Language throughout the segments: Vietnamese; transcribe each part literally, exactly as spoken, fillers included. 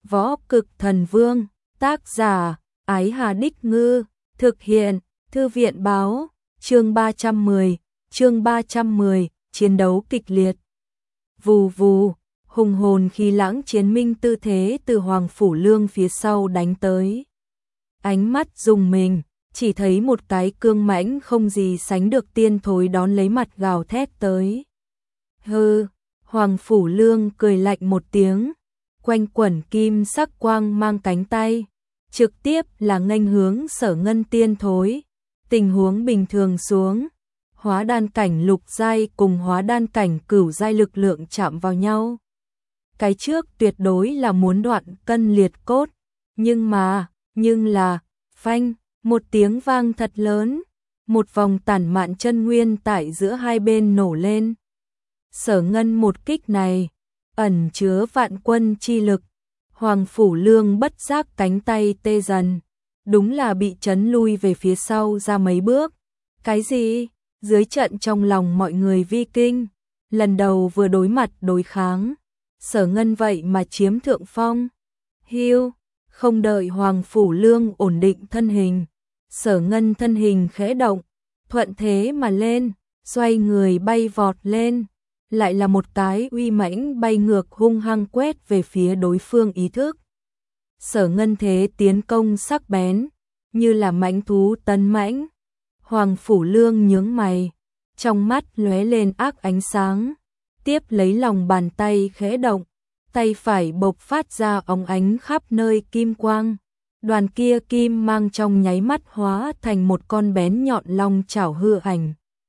Võ Cực Thần Vương, tác giả, Ái Hà Đích Ngư, thực hiện, Thư viện báo, chương ba trăm mười, chương ba trăm mười, chiến đấu kịch liệt. Vù vù, hùng hồn khí lãng chiến minh tư thế từ Hoàng Phủ Lương phía sau đánh tới. Ánh mắt rùng mình, chỉ thấy một cái cương mãnh không gì sánh được tiên thối đón lấy mặt gào thét tới. Hừ, Hoàng Phủ Lương cười lạnh một tiếng, quanh quẩn kim sắc quang mang cánh tay, trực tiếp là nghênh hướng Sở Ngân tiên thối. Tình huống bình thường xuống, hóa đan cảnh lục giai cùng hóa đan cảnh cửu giai lực lượng chạm vào nhau. Cái trước tuyệt đối là muốn đoạn cân liệt cốt, nhưng mà, nhưng là, phanh, một tiếng vang thật lớn, một vòng tản mạn chân nguyên tại giữa hai bên nổ lên. Sở Ngân một kích này, ẩn chứa vạn quân chi lực, Hoàng Phủ Lương bất giác cánh tay tê dần, đúng là bị chấn lui về phía sau ra mấy bước. Cái gì? Dưới trận trong lòng mọi người vi kinh, lần đầu vừa đối mặt đối kháng, Sở Ngân vậy mà chiếm thượng phong. Hiu, không đợi Hoàng Phủ Lương ổn định thân hình, Sở Ngân thân hình khẽ động, thuận thế mà lên, xoay người bay vọt lên, lại là một cái uy mãnh bay ngược hung hăng quét về phía đối phương ý thức. Sở Ngân thế tiến công sắc bén, như là mãnh thú tấn mãnh. Hoàng Phủ Lương nhướng mày, trong mắt lóe lên ác ánh sáng, tiếp lấy lòng bàn tay khẽ động, tay phải bộc phát ra óng ánh khắp nơi kim quang. Đoàn kia kim mang trong nháy mắt hóa thành một con bén nhọn long chảo hư ảnh.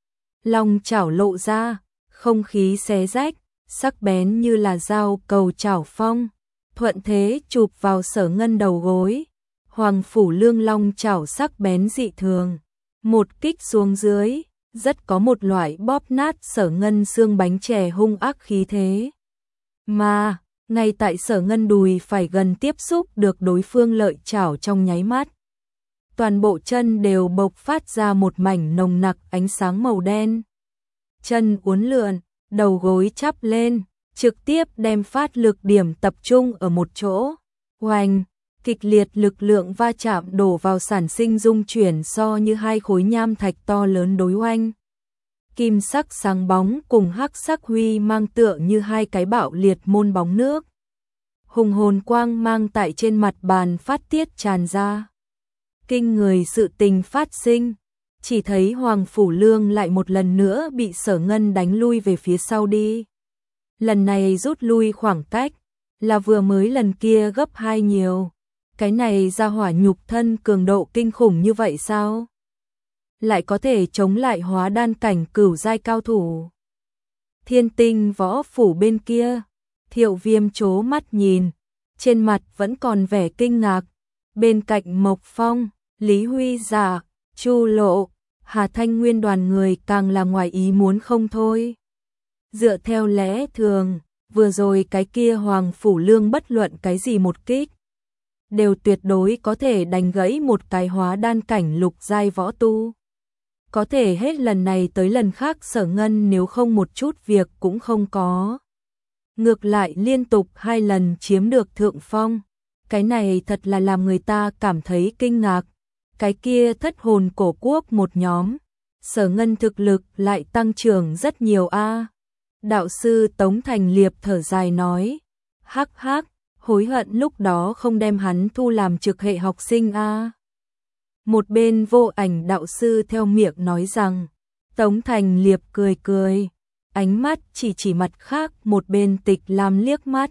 Long chảo lộ ra, không khí xé rách, sắc bén như là dao cầu chảo phong, thuận thế chụp vào Sở Ngân đầu gối. Hoàng Phủ Lương long chảo sắc bén dị thường, một kích xuống dưới, rất có một loại bóp nát Sở Ngân xương bánh chè hung ác khí thế. Mà, ngay tại Sở Ngân đùi phải gần tiếp xúc được đối phương lợi chảo trong nháy mắt, toàn bộ chân đều bộc phát ra một mảnh nồng nặc ánh sáng màu đen. Chân uốn lượn, đầu gối chắp lên, trực tiếp đem phát lực điểm tập trung ở một chỗ. Oanh, kịch liệt lực lượng va chạm đổ vào sản sinh dung chuyển so như hai khối nham thạch to lớn đối oanh. Kim sắc sáng bóng cùng hắc sắc huy mang tựa như hai cái bạo liệt môn bóng nước. Hùng hồn quang mang tại trên mặt bàn phát tiết tràn ra. Kinh người sự tình phát sinh, chỉ thấy Hoàng Phủ Lương lại một lần nữa bị Sở Ngân đánh lui về phía sau đi. Lần này rút lui khoảng cách, là vừa mới lần kia gấp hai nhiều. Cái này ra hỏa nhục thân cường độ kinh khủng như vậy sao? Lại có thể chống lại hóa đan cảnh cửu giai cao thủ. Thiên Tinh Võ Phủ bên kia, Thiệu Viêm chố mắt nhìn, trên mặt vẫn còn vẻ kinh ngạc. Bên cạnh Mộc Phong, Lý Huy Giả, Chu Lộ, Hà Thanh Nguyên đoàn người càng là ngoài ý muốn không thôi. Dựa theo lẽ thường, vừa rồi cái kia Hoàng Phủ Lương bất luận cái gì một kích, đều tuyệt đối có thể đánh gãy một cái hóa đan cảnh lục giai võ tu. Có thể hết lần này tới lần khác Sở Ngân nếu không một chút việc cũng không có. Ngược lại liên tục hai lần chiếm được thượng phong. Cái này thật là làm người ta cảm thấy kinh ngạc. Cái kia thất hồn cổ quốc một nhóm, Sở Ngân thực lực lại tăng trưởng rất nhiều a. Đạo sư Tống Thành Liệp thở dài nói, hắc hắc, hối hận lúc đó không đem hắn thu làm trực hệ học sinh a. Một bên Vô Ảnh đạo sư theo miệng nói rằng, Tống Thành Liệp cười cười, ánh mắt chỉ chỉ mặt khác một bên Tịch Lam liếc mắt.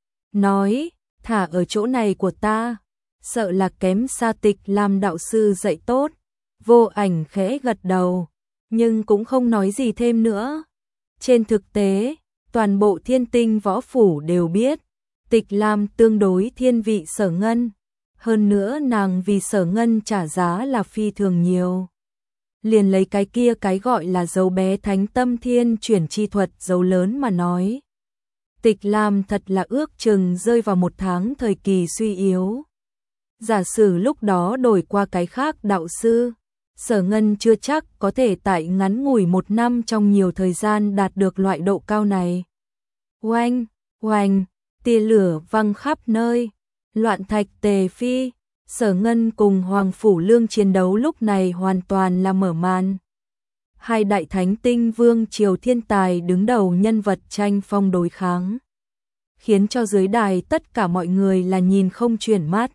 Nói, thả ở chỗ này của ta, sợ là kém xa Tịch Lam đạo sư dạy tốt. Vô Ảnh khẽ gật đầu, nhưng cũng không nói gì thêm nữa. Trên thực tế, toàn bộ Thiên Tinh Võ Phủ đều biết, Tịch Lam tương đối thiên vị Sở Ngân. Hơn nữa nàng vì Sở Ngân trả giá là phi thường nhiều. Liền lấy cái kia cái gọi là dấu bé thánh tâm thiên chuyển chi thuật dấu lớn mà nói. Tịch Lam thật là ước chừng rơi vào một tháng thời kỳ suy yếu. Giả sử lúc đó đổi qua cái khác đạo sư, Sở Ngân chưa chắc có thể tại ngắn ngủi một năm trong nhiều thời gian đạt được loại độ cao này. Oanh, oanh, tia lửa văng khắp nơi, Loạn thạch tề phi, Sở Ngân cùng Hoàng Phủ Lương chiến đấu lúc này hoàn toàn là mở màn. Hai đại thánh tinh vương triều thiên tài đứng đầu nhân vật tranh phong đối kháng, khiến cho dưới đài tất cả mọi người là nhìn không chuyển mắt.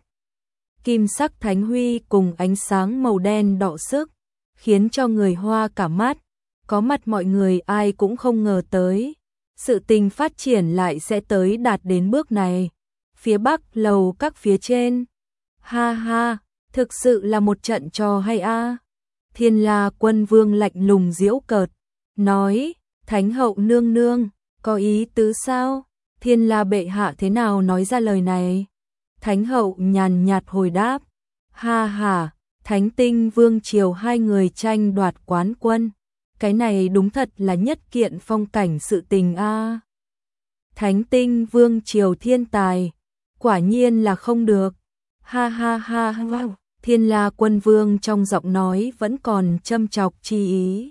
Kim sắc thánh huy cùng ánh sáng màu đen đọ sức, khiến cho người hoa cả mắt, có mặt mọi người ai cũng không ngờ tới. Sự tình phát triển lại sẽ tới đạt đến bước này. Phía bắc lầu các phía trên. Ha ha, thực sự là một trận trò hay a. Thiên La Quân Vương lạnh lùng giễu cợt, nói, Thánh hậu nương nương, có ý tứ sao? Thiên La bệ hạ thế nào nói ra lời này? Thánh hậu nhàn nhạt hồi đáp, ha ha, Thánh tinh vương triều hai người tranh đoạt quán quân. Cái này đúng thật là nhất kiện phong cảnh sự tình a. Thánh tinh vương triều thiên tài, quả nhiên là không được. Ha ha ha ha. Thiên La Quân Vương trong giọng nói vẫn còn châm chọc chi ý.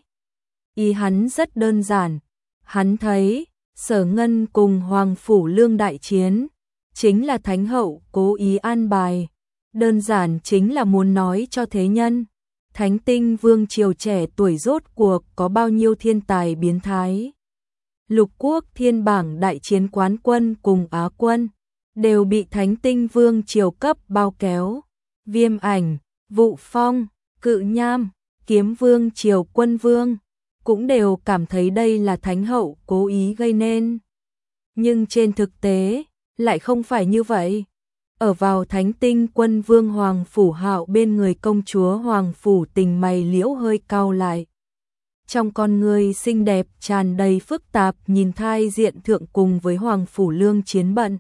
Ý hắn rất đơn giản, hắn thấy Sở Ngân cùng Hoàng Phủ Lương đại chiến, chính là Thánh hậu cố ý an bài, đơn giản chính là muốn nói cho thế nhân, Thánh tinh vương triều trẻ tuổi rốt cuộc có bao nhiêu thiên tài biến thái. Lục quốc thiên bảng đại chiến quán quân cùng Á quân, đều bị Thánh tinh vương triều cấp bao kéo. Viêm Ảnh, Vụ Phong, Cự Nham, Kiếm Vương triều Quân Vương cũng đều cảm thấy đây là Thánh hậu cố ý gây nên. Nhưng trên thực tế lại không phải như vậy. Ở vào Thánh tinh Quân Vương Hoàng Phủ Hạo bên người công chúa Hoàng Phủ Tình mày liễu hơi cau lại. Trong con người xinh đẹp tràn đầy phức tạp nhìn thai diện thượng cùng với Hoàng Phủ Lương chiến bận.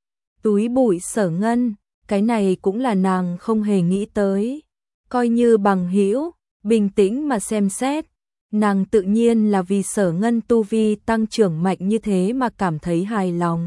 Túi bụi Sở Ngân, cái này cũng là nàng không hề nghĩ tới. Coi như bằng hữu, bình tĩnh mà xem xét, nàng tự nhiên là vì Sở Ngân tu vi tăng trưởng mạnh như thế mà cảm thấy hài lòng.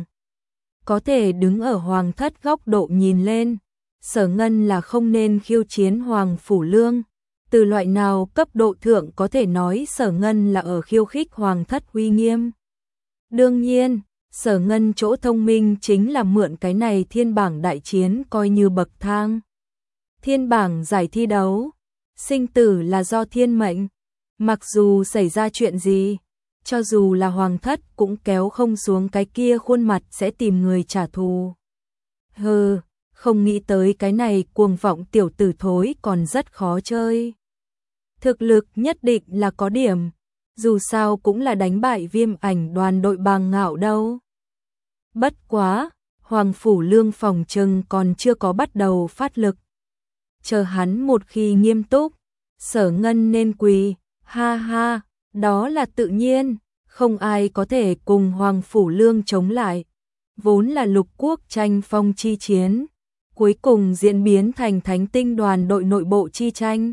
Có thể đứng ở hoàng thất góc độ nhìn lên, Sở Ngân là không nên khiêu chiến Hoàng Phủ Lương. Từ loại nào cấp độ thượng có thể nói Sở Ngân là ở khiêu khích hoàng thất uy nghiêm. Đương nhiên, Sở Ngân chỗ thông minh chính là mượn cái này thiên bảng đại chiến coi như bậc thang. Thiên bảng giải thi đấu, sinh tử là do thiên mệnh, mặc dù xảy ra chuyện gì, cho dù là hoàng thất cũng kéo không xuống cái kia khuôn mặt sẽ tìm người trả thù. Hừ, không nghĩ tới cái này cuồng vọng tiểu tử thối còn rất khó chơi. Thực lực nhất định là có điểm, dù sao cũng là đánh bại Viêm Ảnh đoàn đội Bàng Ngạo đâu. Bất quá, Hoàng Phủ Lương phòng trừng còn chưa có bắt đầu phát lực. Chờ hắn một khi nghiêm túc, Sở Ngân nên quỳ, ha ha, đó là tự nhiên, không ai có thể cùng Hoàng Phủ Lương chống lại. Vốn là lục quốc tranh phong chi chiến, cuối cùng diễn biến thành Thánh tinh đoàn đội nội bộ chi tranh.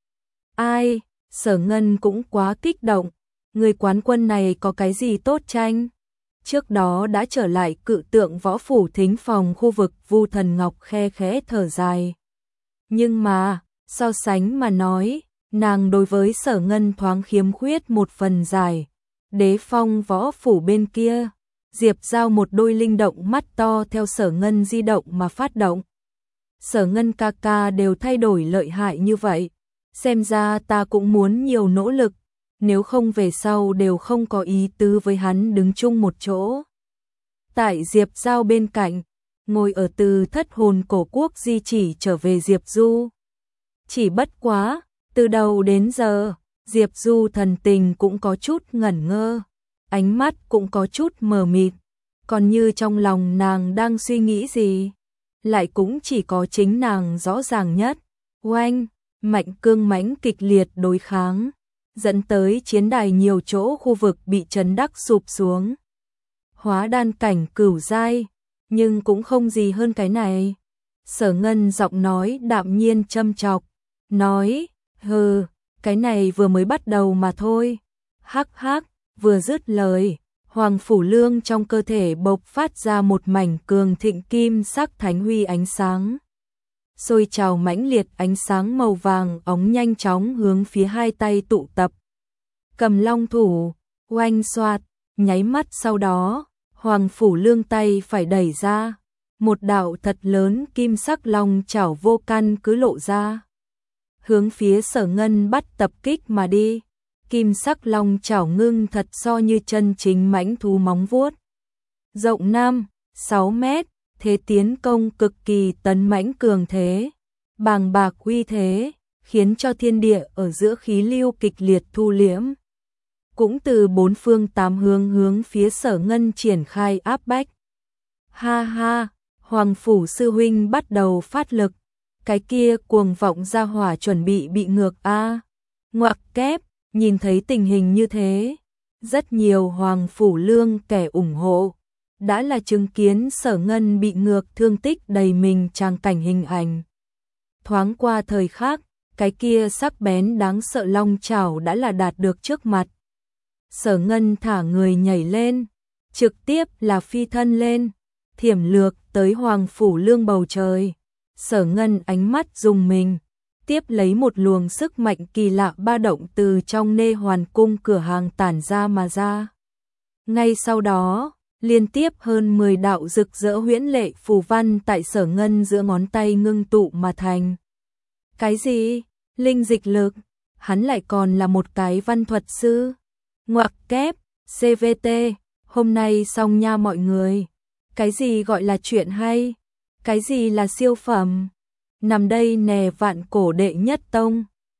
Ai, Sở Ngân cũng quá kích động, người quán quân này có cái gì tốt tranh? Trước đó đã trở lại cự tượng võ phủ thính phòng khu vực Vu Thần Ngọc khe khẽ thở dài. Nhưng mà, so sánh mà nói, nàng đối với Sở Ngân thoáng khiếm khuyết một phần giải. Đế phong võ phủ bên kia, Diệp Giao một đôi linh động mắt to theo Sở Ngân di động mà phát động. Sở Ngân ca ca đều thay đổi lợi hại như vậy, xem ra ta cũng muốn nhiều nỗ lực. Nếu không về sau đều không có ý tứ với hắn đứng chung một chỗ. Tại Diệp Giao bên cạnh, ngồi ở từ thất hồn cổ quốc di chỉ trở về Diệp Du. Chỉ bất quá, từ đầu đến giờ, Diệp Du thần tình cũng có chút ngẩn ngơ, ánh mắt cũng có chút mờ mịt, còn như trong lòng nàng đang suy nghĩ gì, lại cũng chỉ có chính nàng rõ ràng nhất. Oanh, mạnh cương mãnh kịch liệt đối kháng, dẫn tới chiến đài nhiều chỗ khu vực bị chấn đắc sụp xuống. Hóa đan cảnh cửu giai, nhưng cũng không gì hơn cái này. Sở Ngân giọng nói đạm nhiên châm chọc, nói, hừ, cái này vừa mới bắt đầu mà thôi. Hắc hắc, vừa dứt lời, Hoàng Phủ Lương trong cơ thể bộc phát ra một mảnh cường thịnh kim sắc thánh huy ánh sáng. Sôi trào mãnh liệt ánh sáng màu vàng óng nhanh chóng hướng phía hai tay tụ tập. Cầm long thủ, oanh xoạt, nháy mắt sau đó, Hoàng Phủ Lương tay phải đẩy ra, một đạo thật lớn kim sắc long chảo vô căn cứ lộ ra, hướng phía Sở Ngân bắt tập kích mà đi. Kim sắc long chảo ngưng thật so như chân chính mãnh thú móng vuốt, rộng năm, sáu mét, thế tiến công cực kỳ tấn mãnh cường thế, bàng bạc uy thế, khiến cho thiên địa ở giữa khí lưu kịch liệt thu liễm. Cũng từ bốn phương tám hướng hướng phía Sở Ngân triển khai áp bách. Ha ha, Hoàng phủ sư huynh bắt đầu phát lực, cái kia cuồng vọng ra hỏa chuẩn bị bị ngược a. Ngoặc kép, nhìn thấy tình hình như thế, rất nhiều Hoàng phủ lương kẻ ủng hộ đã là chứng kiến Sở Ngân bị ngược thương tích đầy mình trang cảnh hình ảnh. Thoáng qua thời khắc, cái kia sắc bén đáng sợ long chảo đã là đạt được trước mặt. Sở Ngân thả người nhảy lên, trực tiếp là phi thân lên, thiểm lược tới Hoàng phủ lương bầu trời. Sở Ngân ánh mắt dùng mình, tiếp lấy một luồng sức mạnh kỳ lạ ba động từ trong nê hoàn cung cửa hàng tản ra mà ra. Ngay sau đó, liên tiếp hơn mười đạo rực rỡ huyễn lệ phù văn tại Sở Ngân giữa ngón tay ngưng tụ mà thành. Cái gì? Linh dịch lực? Hắn lại còn là một cái văn thuật sư? Ngoặc kép, xê vê tê, hôm nay xong nha mọi người. Cái gì gọi là chuyện hay? Cái gì là siêu phẩm? Nằm đây nè vạn cổ đệ nhất tông,